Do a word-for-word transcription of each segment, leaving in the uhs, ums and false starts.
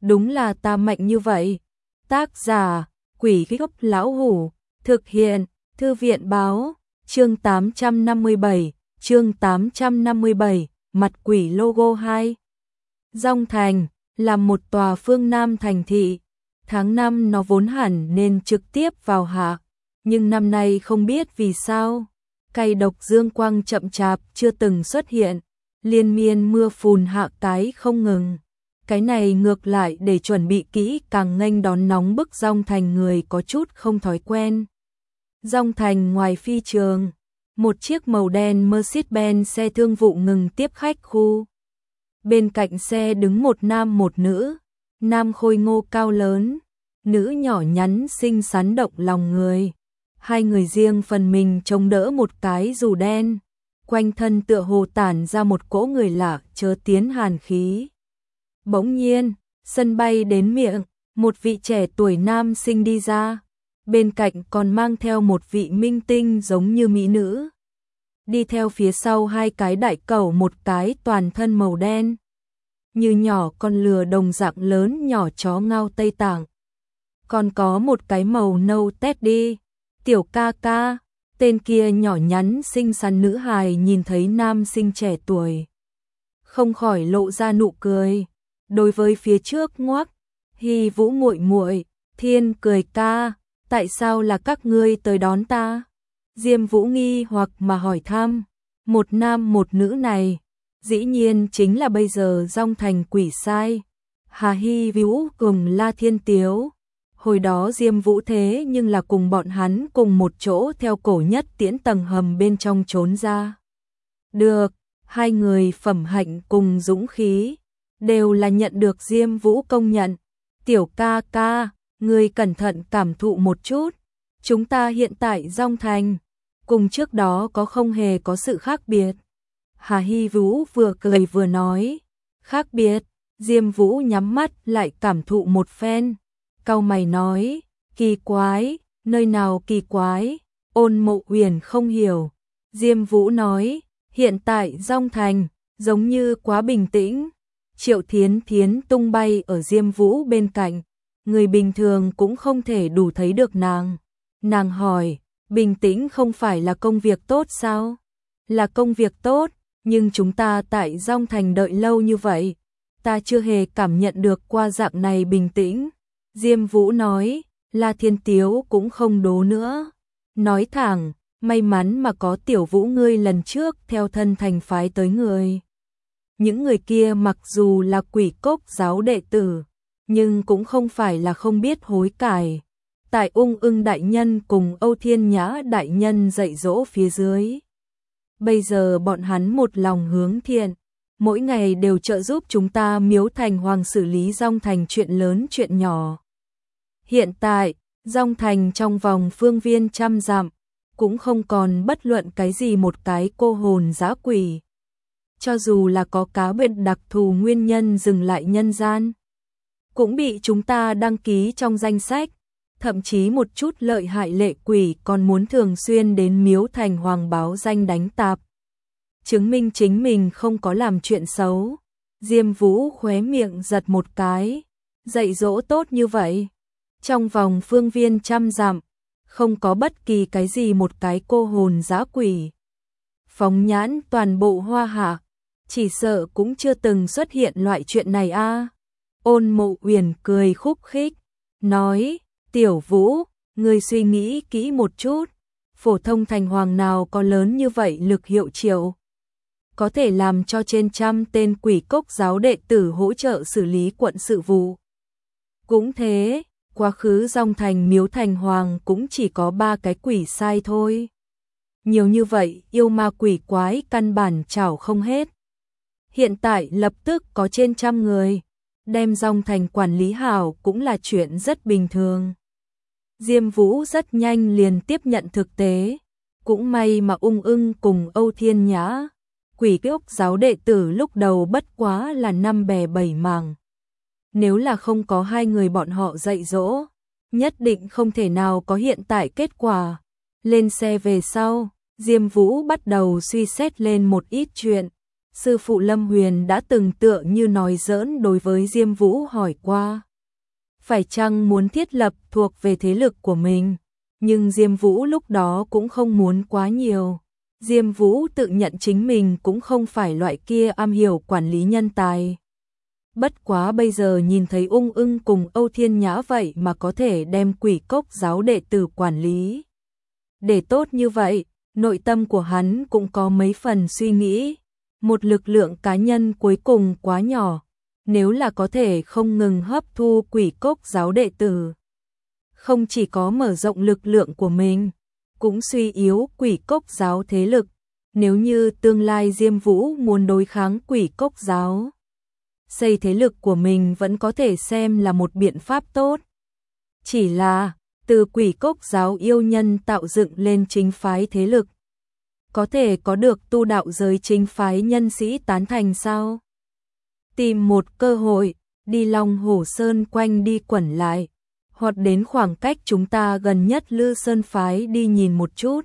đúng là ta mạnh như vậy. Tác giả, Quỷ Gốc Lão Hủ, thực hiện, Thư viện báo, chương tám trăm năm mươi bảy, chương tám trăm năm mươi bảy, mặt quỷ logo hai. Dong Thành là một tòa phương Nam thành thị, tháng năm nó vốn hẳn nên trực tiếp vào hạ, nhưng năm nay không biết vì sao, cay độc dương quang chậm chạp chưa từng xuất hiện, liên miên mưa phùn hạ cái không ngừng. Cái này ngược lại để chuẩn bị kỹ càng nghênh đón nóng bức Dong Thành người có chút không thói quen. Dong Thành ngoài phi trường, một chiếc màu đen Mercedes-Benz xe thương vụ ngừng tiếp khách khu. Bên cạnh xe đứng một nam một nữ, nam khôi ngô cao lớn, nữ nhỏ nhắn xinh xắn động lòng người. Hai người riêng phần mình chống đỡ một cái dù đen, quanh thân tựa hồ tản ra một cỗ người lạ chớ tiến hàn khí. Bỗng nhiên, sân bay đến miệng, một vị trẻ tuổi nam sinh đi ra, bên cạnh còn mang theo một vị minh tinh giống như mỹ nữ. Đi theo phía sau hai cái đại cẩu, một cái toàn thân màu đen, như nhỏ con lừa đồng dạng lớn nhỏ chó ngao Tây Tạng. Còn có một cái màu nâu Teddy, tiểu ca ca, tên kia nhỏ nhắn xinh xắn nữ hài nhìn thấy nam sinh trẻ tuổi, không khỏi lộ ra nụ cười. Đối với phía trước ngoắc, Hy Vũ muội muội, Thiên cười ca, tại sao là các ngươi tới đón ta? Diêm Vũ nghi hoặc mà hỏi thăm, một nam một nữ này, dĩ nhiên chính là bây giờ Dong Thành quỷ sai, Hà Hy Vũ cùng La Thiên Tiếu. Hồi đó Diêm Vũ thế nhưng là cùng bọn hắn cùng một chỗ theo cổ nhất tiễn tầng hầm bên trong trốn ra. Được, hai người phẩm hạnh cùng dũng khí, đều là nhận được Diêm Vũ công nhận. Tiểu ca ca, ngươi cẩn thận cảm thụ một chút, chúng ta hiện tại Dong Thành, cùng trước đó có không hề có sự khác biệt. Hà Hy Vũ vừa cười vừa nói, khác biệt. Diêm Vũ nhắm mắt lại cảm thụ một phen, cau mày nói, kỳ quái, nơi nào kỳ quái? Ôn Mộ Uyển không hiểu. Diêm Vũ nói, hiện tại Dong Thành giống như quá bình tĩnh. Triệu Thiến Thiến tung bay ở Diêm Vũ bên cạnh, người bình thường cũng không thể đủ thấy được nàng. Nàng hỏi, bình tĩnh không phải là công việc tốt sao? Là công việc tốt, nhưng chúng ta tại Dong Thành đợi lâu như vậy, ta chưa hề cảm nhận được qua dạng này bình tĩnh. Diêm Vũ nói, La Thiên Tiếu cũng không đố nữa. Nói thẳng, may mắn mà có Tiểu Vũ ngươi lần trước theo thân thành phái tới người. Những người kia mặc dù là quỷ cốc giáo đệ tử, nhưng cũng không phải là không biết hối cải. Tại Ung Ưng đại nhân cùng Âu Thiên Nhã đại nhân dạy dỗ phía dưới, bây giờ bọn hắn một lòng hướng thiện, mỗi ngày đều trợ giúp chúng ta Miếu Thành Hoàng xử lý Dong Thành chuyện lớn chuyện nhỏ. Hiện tại, Dong Thành trong vòng phương viên trăm dặm, cũng không còn bất luận cái gì một cái cô hồn dã quỷ. Cho dù là có cá biệt đặc thù nguyên nhân dừng lại nhân gian, cũng bị chúng ta đăng ký trong danh sách, thậm chí một chút lợi hại lệ quỷ còn muốn thường xuyên đến Miếu Thành Hoàng báo danh đánh tạp, chứng minh chính mình không có làm chuyện xấu. Diêm Vũ khóe miệng giật một cái, dạy dỗ tốt như vậy, trong vòng phương viên trăm dặm, không có bất kỳ cái gì một cái cô hồn dã quỷ. Phóng nhãn toàn bộ Hoa Hạ, chỉ sợ cũng chưa từng xuất hiện loại chuyện này a. À. Ôn Mộ Uyển cười khúc khích, nói, Tiểu Vũ, ngươi suy nghĩ kỹ một chút, phổ thông thành hoàng nào có lớn như vậy lực hiệu triệu, có thể làm cho trên trăm tên quỷ cốc giáo đệ tử hỗ trợ xử lý quận sự vụ. Cũng thế, quá khứ Dong Thành Miếu Thành Hoàng cũng chỉ có ba cái quỷ sai thôi. Nhiều như vậy, yêu ma quỷ quái căn bản chảo không hết. Hiện tại lập tức có trên trăm người, đem Dong Thành quản lý hảo cũng là chuyện rất bình thường. Diêm Vũ rất nhanh liền tiếp nhận thực tế, cũng may mà Ung Ưng cùng Âu Thiên Nhã, quỷ cốc giáo đệ tử lúc đầu bất quá là năm bè bảy mảng. Nếu là không có hai người bọn họ dạy dỗ, nhất định không thể nào có hiện tại kết quả. Lên xe về sau, Diêm Vũ bắt đầu suy xét lên một ít chuyện, sư phụ Lâm Huyền đã từng tựa như nói giỡn đối với Diêm Vũ hỏi qua. Phải chăng muốn thiết lập thuộc về thế lực của mình, nhưng Diêm Vũ lúc đó cũng không muốn quá nhiều. Diêm Vũ tự nhận chính mình cũng không phải loại kia am hiểu quản lý nhân tài. Bất quá bây giờ nhìn thấy Ung Ưng cùng Âu Thiên Nhã vậy mà có thể đem Quỷ Cốc giáo đệ tử quản lý. Để tốt như vậy, nội tâm của hắn cũng có mấy phần suy nghĩ. Một lực lượng cá nhân cuối cùng quá nhỏ, nếu là có thể không ngừng hấp thu Quỷ Cốc giáo đệ tử. Không chỉ có mở rộng lực lượng của mình, cũng suy yếu Quỷ Cốc giáo thế lực. Nếu như tương lai Diêm Vũ muốn đối kháng Quỷ Cốc giáo, xây thế lực của mình vẫn có thể xem là một biện pháp tốt. Chỉ là, từ Quỷ Cốc giáo yêu nhân tạo dựng lên chính phái thế lực, có thể có được tu đạo giới chính phái nhân sĩ tán thành sao? Tìm một cơ hội, đi Long Hổ Sơn quanh đi quẩn lại, hoặc đến khoảng cách chúng ta gần nhất Lư Sơn phái đi nhìn một chút.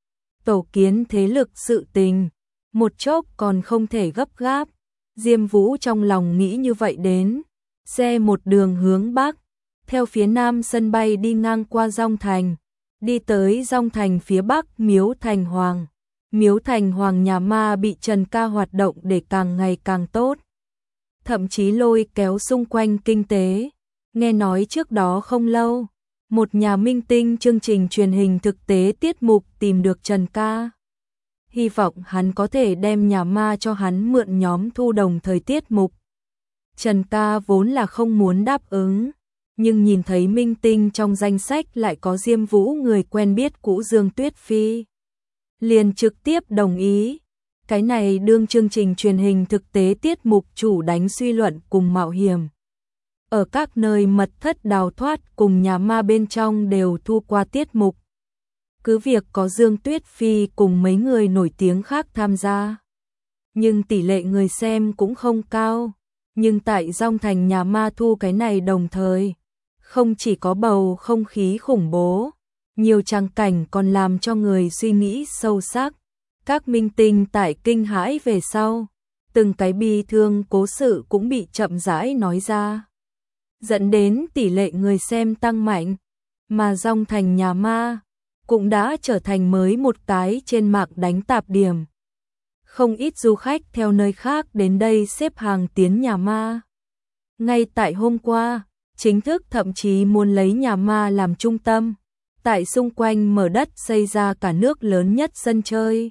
Tổ kiến thế lực sự tình, một chốc còn không thể gấp gáp. Diêm Vũ trong lòng nghĩ như vậy đến, xe một đường hướng Bắc, theo phía Nam sân bay đi ngang qua Dong Thành, đi tới Dong Thành phía Bắc Miếu Thành Hoàng. Miếu Thành Hoàng nhà ma bị Trần Ca hoạt động để càng ngày càng tốt, thậm chí lôi kéo xung quanh kinh tế. Nghe nói trước đó không lâu, một nhà minh tinh chương trình truyền hình thực tế tiết mục tìm được Trần Ca. Hy vọng hắn có thể đem nhà ma cho hắn mượn nhóm thu đồng thời tiết mục. Trần Ca vốn là không muốn đáp ứng, nhưng nhìn thấy minh tinh trong danh sách lại có Diêm Vũ người quen biết cũ Dương Tuyết Phi, liền trực tiếp đồng ý. Cái này đương chương trình truyền hình thực tế tiết mục chủ đánh suy luận cùng mạo hiểm. Ở các nơi mật thất đào thoát cùng nhà ma bên trong đều thu qua tiết mục. Cứ việc có Dương Tuyết Phi cùng mấy người nổi tiếng khác tham gia, nhưng tỷ lệ người xem cũng không cao. Nhưng tại Dong Thành nhà ma thu cái này đồng thời, không chỉ có bầu không khí khủng bố, nhiều trang cảnh còn làm cho người suy nghĩ sâu sắc. Các minh tinh tại kinh hãi về sau, từng cái bi thương cố sự cũng bị chậm rãi nói ra, dẫn đến tỷ lệ người xem tăng mạnh, mà Dong Thành nhà ma cũng đã trở thành mới một cái trên mạng đánh tạp điểm. Không ít du khách theo nơi khác đến đây xếp hàng tiến nhà ma. Ngay tại hôm qua, chính thức thậm chí muốn lấy nhà ma làm trung tâm, tại xung quanh mở đất xây ra cả nước lớn nhất sân chơi.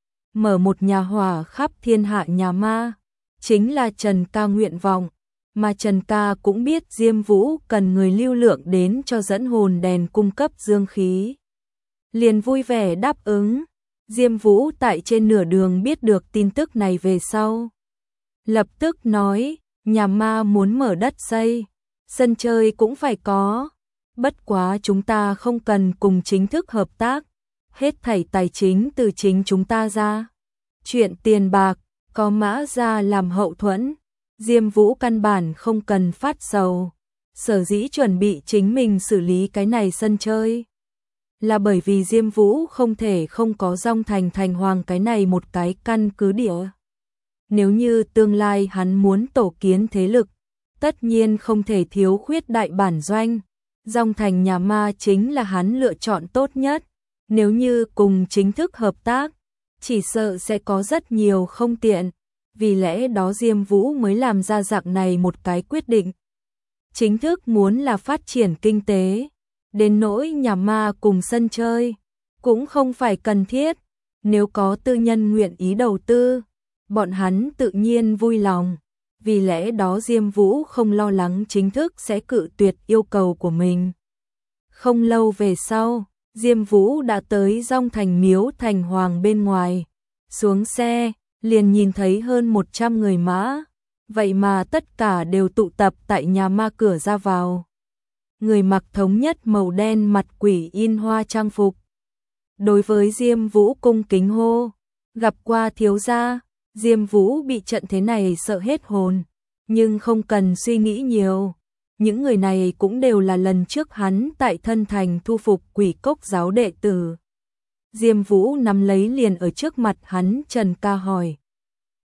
Mở một nhà hỏa khắp thiên hạ nhà ma, chính là Trần Ca nguyện vọng, mà Trần Ca cũng biết Diêm Vũ cần người lưu lượng đến cho dẫn hồn đèn cung cấp dương khí. Liền vui vẻ đáp ứng. Diêm Vũ tại trên nửa đường biết được tin tức này về sau, lập tức nói, nhà ma muốn mở đất xây, sân chơi cũng phải có, bất quá chúng ta không cần cùng chính thức hợp tác, hết thảy tài chính từ chính chúng ta ra. Chuyện tiền bạc, có Mã gia làm hậu thuẫn, Diêm Vũ căn bản không cần phát sầu, sở dĩ chuẩn bị chính mình xử lý cái này sân chơi. Là bởi vì Diêm Vũ không thể không có Dong Thành Thành Hoàng cái này một cái căn cứ địa. Nếu như tương lai hắn muốn tổ kiến thế lực, tất nhiên không thể thiếu khuyết đại bản doanh. Dong Thành nhà ma chính là hắn lựa chọn tốt nhất. Nếu như cùng chính thức hợp tác, chỉ sợ sẽ có rất nhiều không tiện. Vì lẽ đó Diêm Vũ mới làm ra dạng này một cái quyết định. Chính thức muốn là phát triển kinh tế. Đến nỗi nhà ma cùng sân chơi, cũng không phải cần thiết. Nếu có tư nhân nguyện ý đầu tư, bọn hắn tự nhiên vui lòng. Vì lẽ đó Diêm Vũ không lo lắng chính thức sẽ cự tuyệt yêu cầu của mình. Không lâu về sau, Diêm Vũ đã tới Dong Thành Miếu Thành Hoàng bên ngoài. Xuống xe, liền nhìn thấy hơn một trăm người mã. Vậy mà tất cả đều tụ tập tại nhà ma cửa ra vào. Người mặc thống nhất màu đen mặt quỷ in hoa trang phục. Đối với Diêm Vũ cung kính hô, gặp qua thiếu gia. Diêm Vũ bị trận thế này sợ hết hồn, nhưng không cần suy nghĩ nhiều. Những người này cũng đều là lần trước hắn tại Thân Thành thu phục Quỷ Cốc giáo đệ tử. Diêm Vũ nắm lấy liền ở trước mặt hắn Trần Ca hỏi.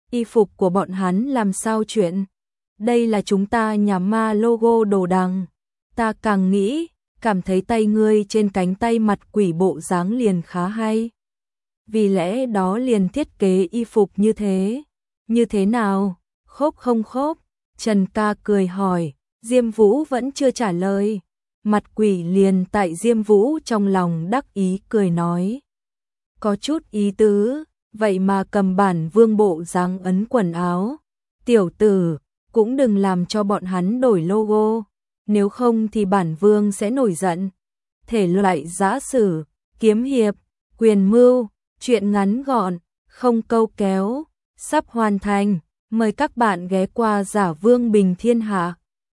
y phục của bọn hắn làm sao chuyện? Đây là chúng ta nhà ma logo đồ đằng. Ta càng nghĩ, cảm thấy tay ngươi trên cánh tay mặt quỷ bộ dáng liền khá hay. Vì lẽ đó liền thiết kế y phục như thế. Như thế nào? Khốp không khốp? Trần ca cười hỏi, Diêm Vũ vẫn chưa trả lời. Mặt quỷ liền tại Diêm Vũ trong lòng đắc ý cười nói. Có chút ý tứ, vậy mà cầm bản vương bộ dáng ấn quần áo. Tiểu tử, cũng đừng làm cho bọn hắn đổi logo, nếu không thì bản vương sẽ nổi giận. Thể loại giã sử, kiếm hiệp, quyền mưu, truyện ngắn gọn, không câu kéo, sắp hoàn thành. Mời các bạn ghé qua Giả Vương Bình Thiên Hạ.